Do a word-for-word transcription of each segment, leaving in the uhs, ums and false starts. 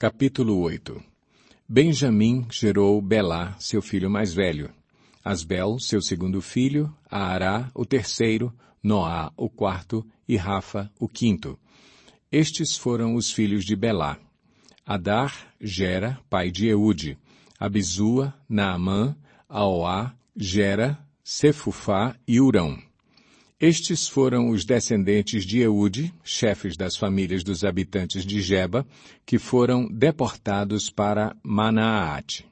Capítulo oito. Benjamim gerou Belá, seu filho mais velho, Asbel, seu segundo filho, Aará, o terceiro, Noá, o quarto, e Rafa, o quinto. Estes foram os filhos de Belá. Adar, Gera, pai de Eude, Abizua, Naamã, Aoá, Gera, Sefufá e Urão. Estes foram os descendentes de Eude, chefes das famílias dos habitantes de Geba, que foram deportados para Manaate.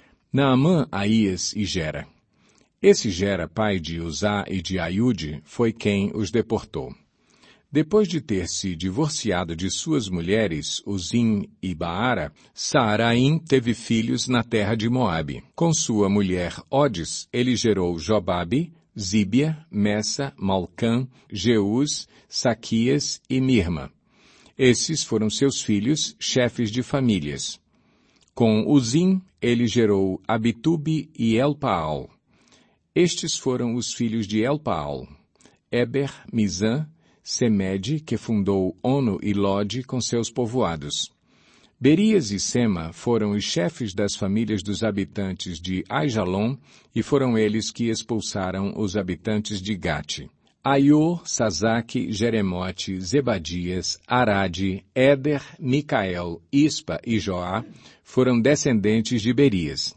Naamã, Aías e Gera. Esse Gera, pai de Uzá e de Aiude, foi quem os deportou. Depois de ter se divorciado de suas mulheres, Uzim e Baara, Saaraim teve filhos na terra de Moabe. Com sua mulher Odes, ele gerou Jobabe, Zíbia, Messa, Malcã, Jeús, Saquias e Mirma. Esses foram seus filhos, chefes de famílias. Com Uzim, ele gerou Abitube e Elpaal. Estes foram os filhos de Elpaal: Eber, Mizã, Semede, que fundou Ono e Lode com seus povoados. Berias e Sema foram os chefes das famílias dos habitantes de Aijalon, e foram eles que expulsaram os habitantes de Gate. Aiô, Sazaque, Jeremote, Zebadias, Arade, Éder, Micael, Ispa e Joá foram descendentes de Berias.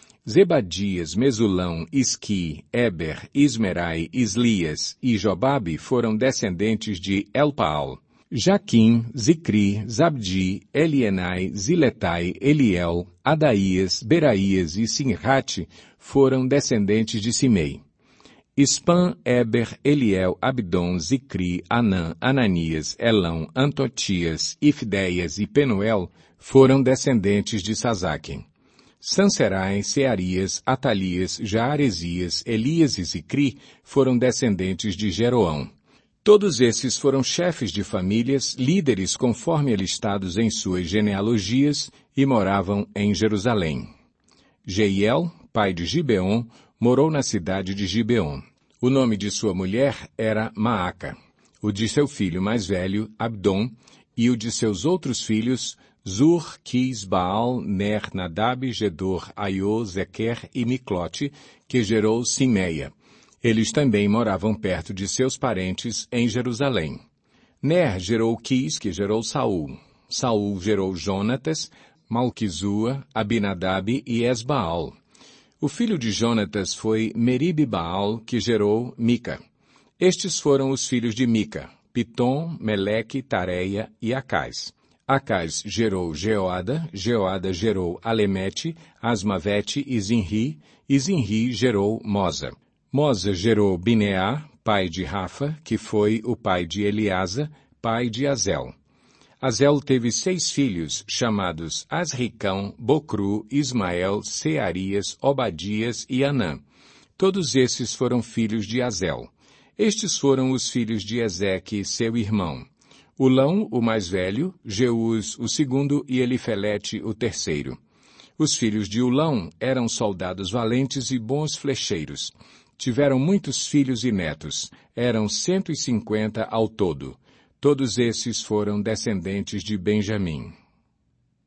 Zebadias, Mesulão, Isqui, Eber, Ismerai, Islias e Jobabe foram descendentes de Elpaal. Jaquim, Zicri, Zabdi, Elienai, Ziletai, Eliel, Adaías, Beraías e Sinrate foram descendentes de Simei. Ispan, Eber, Eliel, Abdon, Zicri, Anã, Ananias, Elão, Antotias, Ifdeias e Penuel foram descendentes de Sazaque. Sanserai, Searias, Atalias, Jaaresias, Elias e Zicri foram descendentes de Jeroão. Todos esses foram chefes de famílias, líderes conforme alistados em suas genealogias, e moravam em Jerusalém. Jeiel, pai de Gibeon, morou na cidade de Gibeon. O nome de sua mulher era Maaca, o de seu filho mais velho, Abdon, e o de seus outros filhos, Zur, Quis, Baal, Ner, Nadab, Gedor, Aiô, Zequer e Miclote, que gerou Simeia. Eles também moravam perto de seus parentes em Jerusalém. Ner gerou Quis, que gerou Saul. Saul gerou Jonatas, Malquizua, Abinadab e Esbaal. O filho de Jonatas foi Meribe-Baal, que gerou Mica. Estes foram os filhos de Mica: Pitom, Meleque, Tareia e Acais. Acais gerou Jeoada, Jeoada gerou Alemete, Asmavete e Zinri, e Zinri gerou Moza. Moza gerou Bineá, pai de Rafa, que foi o pai de Eleasa, pai de Azel. Azel teve seis filhos, chamados Asricão, Bocru, Ismael, Searias, Obadias e Anã. Todos esses foram filhos de Azel. Estes foram os filhos de Ezeque, seu irmão: Ulão, o mais velho, Jeús, o segundo, e Elifelete, o terceiro. Os filhos de Ulão eram soldados valentes e bons flecheiros. Tiveram muitos filhos e netos. Eram cento e cinquenta ao todo. Todos esses foram descendentes de Benjamim.